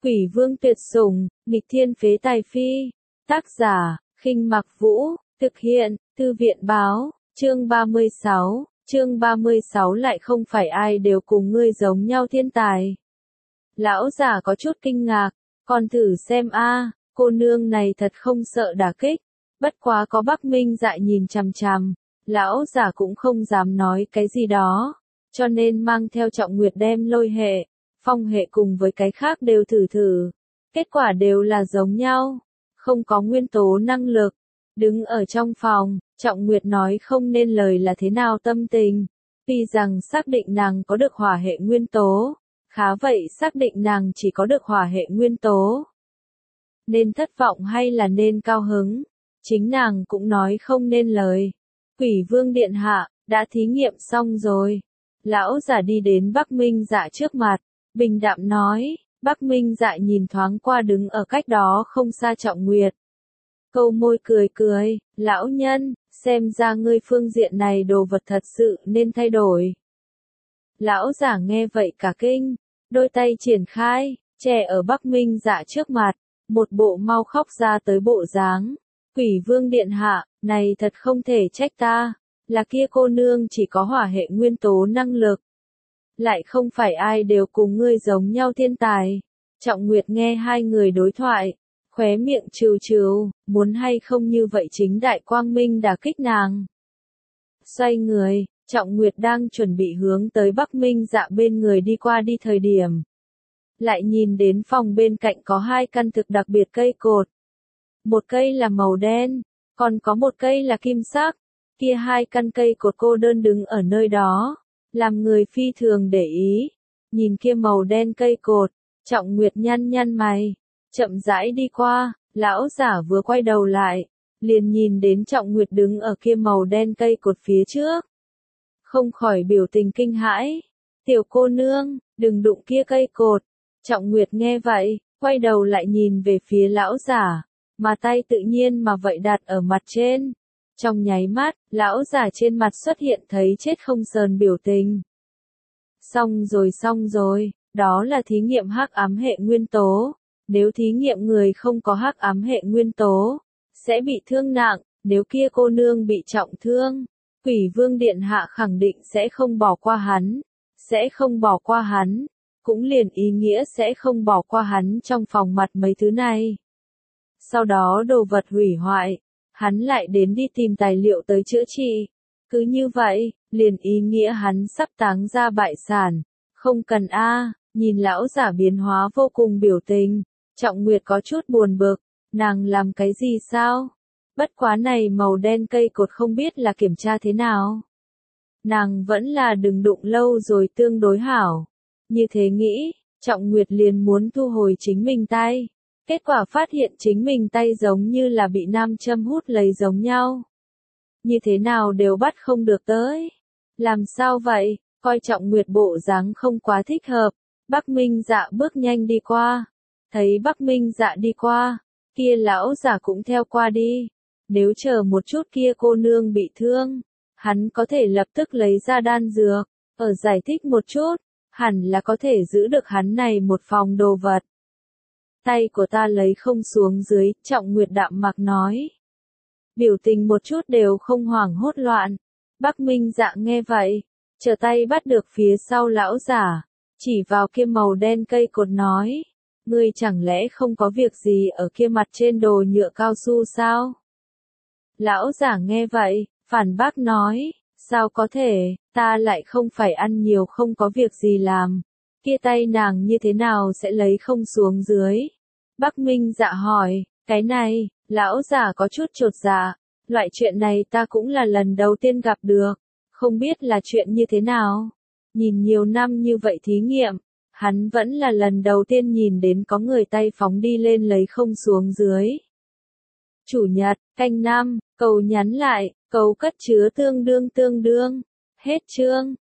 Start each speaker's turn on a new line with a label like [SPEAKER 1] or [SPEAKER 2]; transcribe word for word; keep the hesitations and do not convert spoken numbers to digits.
[SPEAKER 1] Quỷ vương tuyệt sủng, nghịch thiên phế tài phi. Tác giả, Khinh Mặc Vũ, thực hiện, Thư viện báo, chương ba mươi sáu, chương ba mươi sáu lại không phải ai đều cùng ngươi giống nhau thiên tài. Lão giả có chút kinh ngạc, còn thử xem a, cô nương này thật không sợ đả kích, bất quá có Bắc Minh Dại nhìn chằm chằm, lão giả cũng không dám nói cái gì đó, cho nên mang theo Trọng Nguyệt đem lôi hệ, phong hệ cùng với cái khác đều thử thử, kết quả đều là giống nhau, không có nguyên tố năng lực. Đứng ở trong phòng, Trọng Nguyệt nói không nên lời là thế nào tâm tình, tuy rằng xác định nàng có được hỏa hệ nguyên tố, khá vậy xác định nàng chỉ có được hỏa hệ nguyên tố. Nên thất vọng hay là nên cao hứng, chính nàng cũng nói không nên lời. Quỷ vương điện hạ, đã thí nghiệm xong rồi. Lão giả đi đến Bắc Minh Dạ trước mặt, bình đạm nói. Bắc Minh Dạ nhìn thoáng qua đứng ở cách đó không xa Trọng Nguyệt. Câu môi cười cười, lão nhân, xem ra ngươi phương diện này đồ vật thật sự nên thay đổi. Lão giả nghe vậy cả kinh, đôi tay triển khai, che ở Bắc Minh Dạ trước mặt, một bộ mau khóc ra tới bộ dáng. Quỷ vương điện hạ, này thật không thể trách ta, là kia cô nương chỉ có hỏa hệ nguyên tố năng lực. Lại không phải ai đều cùng ngươi giống nhau thiên tài. Trọng Nguyệt nghe hai người đối thoại, khóe miệng trừ trừ, muốn hay không như vậy chính đại quang minh đả kích nàng. Xoay người, Trọng Nguyệt đang chuẩn bị hướng tới Bắc Minh Dạ bên người đi qua đi thời điểm. Lại nhìn đến phòng bên cạnh có hai căn thực đặc biệt cây cột. Một cây là màu đen, còn có một cây là kim sắc. Kia hai căn cây cột cô đơn đứng ở nơi đó, làm người phi thường để ý. Nhìn kia màu đen cây cột, Trọng Nguyệt nhăn nhăn mày, chậm rãi đi qua, lão giả vừa quay đầu lại, liền nhìn đến Trọng Nguyệt đứng ở kia màu đen cây cột phía trước. Không khỏi biểu tình kinh hãi, tiểu cô nương, đừng đụng kia cây cột. Trọng Nguyệt nghe vậy, quay đầu lại nhìn về phía lão giả, mà tay tự nhiên mà vậy đặt ở mặt trên. Trong nháy mắt, lão giả trên mặt xuất hiện thấy chết không sờn biểu tình. Xong rồi xong rồi, đó là thí nghiệm hắc ám hệ nguyên tố. Nếu thí nghiệm người không có hắc ám hệ nguyên tố, sẽ bị thương nặng, nếu kia cô nương bị trọng thương, Quỷ vương điện hạ khẳng định sẽ không bỏ qua hắn, sẽ không bỏ qua hắn, cũng liền ý nghĩa sẽ không bỏ qua hắn trong phòng mặt mấy thứ này. Sau đó đồ vật hủy hoại, hắn lại đến đi tìm tài liệu tới chữa trị. Cứ như vậy, liền ý nghĩa hắn sắp táng ra bại sản. Không cần a, nhìn lão giả biến hóa vô cùng biểu tình. Trọng Nguyệt có chút buồn bực, nàng làm cái gì sao? Bất quá này màu đen cây cột không biết là kiểm tra thế nào. Nàng vẫn là đừng đụng lâu rồi tương đối hảo. Như thế nghĩ, Trọng Nguyệt liền muốn thu hồi chính mình tay. Kết quả phát hiện chính mình tay giống như là bị nam châm hút lấy giống nhau. Như thế nào đều bắt không được tới. Làm sao vậy, coi Trọng Nguyệt bộ dáng không quá thích hợp. Bắc Minh Dạ bước nhanh đi qua. Thấy Bắc Minh Dạ đi qua, kia lão giả cũng theo qua đi. Nếu chờ một chút kia cô nương bị thương, hắn có thể lập tức lấy ra đan dược. Ở giải thích một chút, hẳn là có thể giữ được hắn này một phòng đồ vật. Tay của ta lấy không xuống dưới, Trọng Nguyệt đạm mặc nói. Biểu tình một chút đều không hoảng hốt loạn. Bắc Minh Dạ nghe vậy, trở tay bắt được phía sau lão giả, chỉ vào kia màu đen cây cột nói. Ngươi chẳng lẽ không có việc gì ở kia mặt trên đồ nhựa cao su sao? Lão giả nghe vậy, phản bác nói. Sao có thể, ta lại không phải ăn nhiều không có việc gì làm. Kia tay nàng như thế nào sẽ lấy không xuống dưới? Bắc Minh Dạ hỏi, cái này, lão giả có chút chột dạ, loại chuyện này ta cũng là lần đầu tiên gặp được, không biết là chuyện như thế nào. Nhìn nhiều năm như vậy thí nghiệm, hắn vẫn là lần đầu tiên nhìn đến có người tay phóng đi lên lấy không xuống dưới. Chủ nhật, canh năm, cầu nhắn lại, cầu cất chứa tương đương tương đương, hết chương.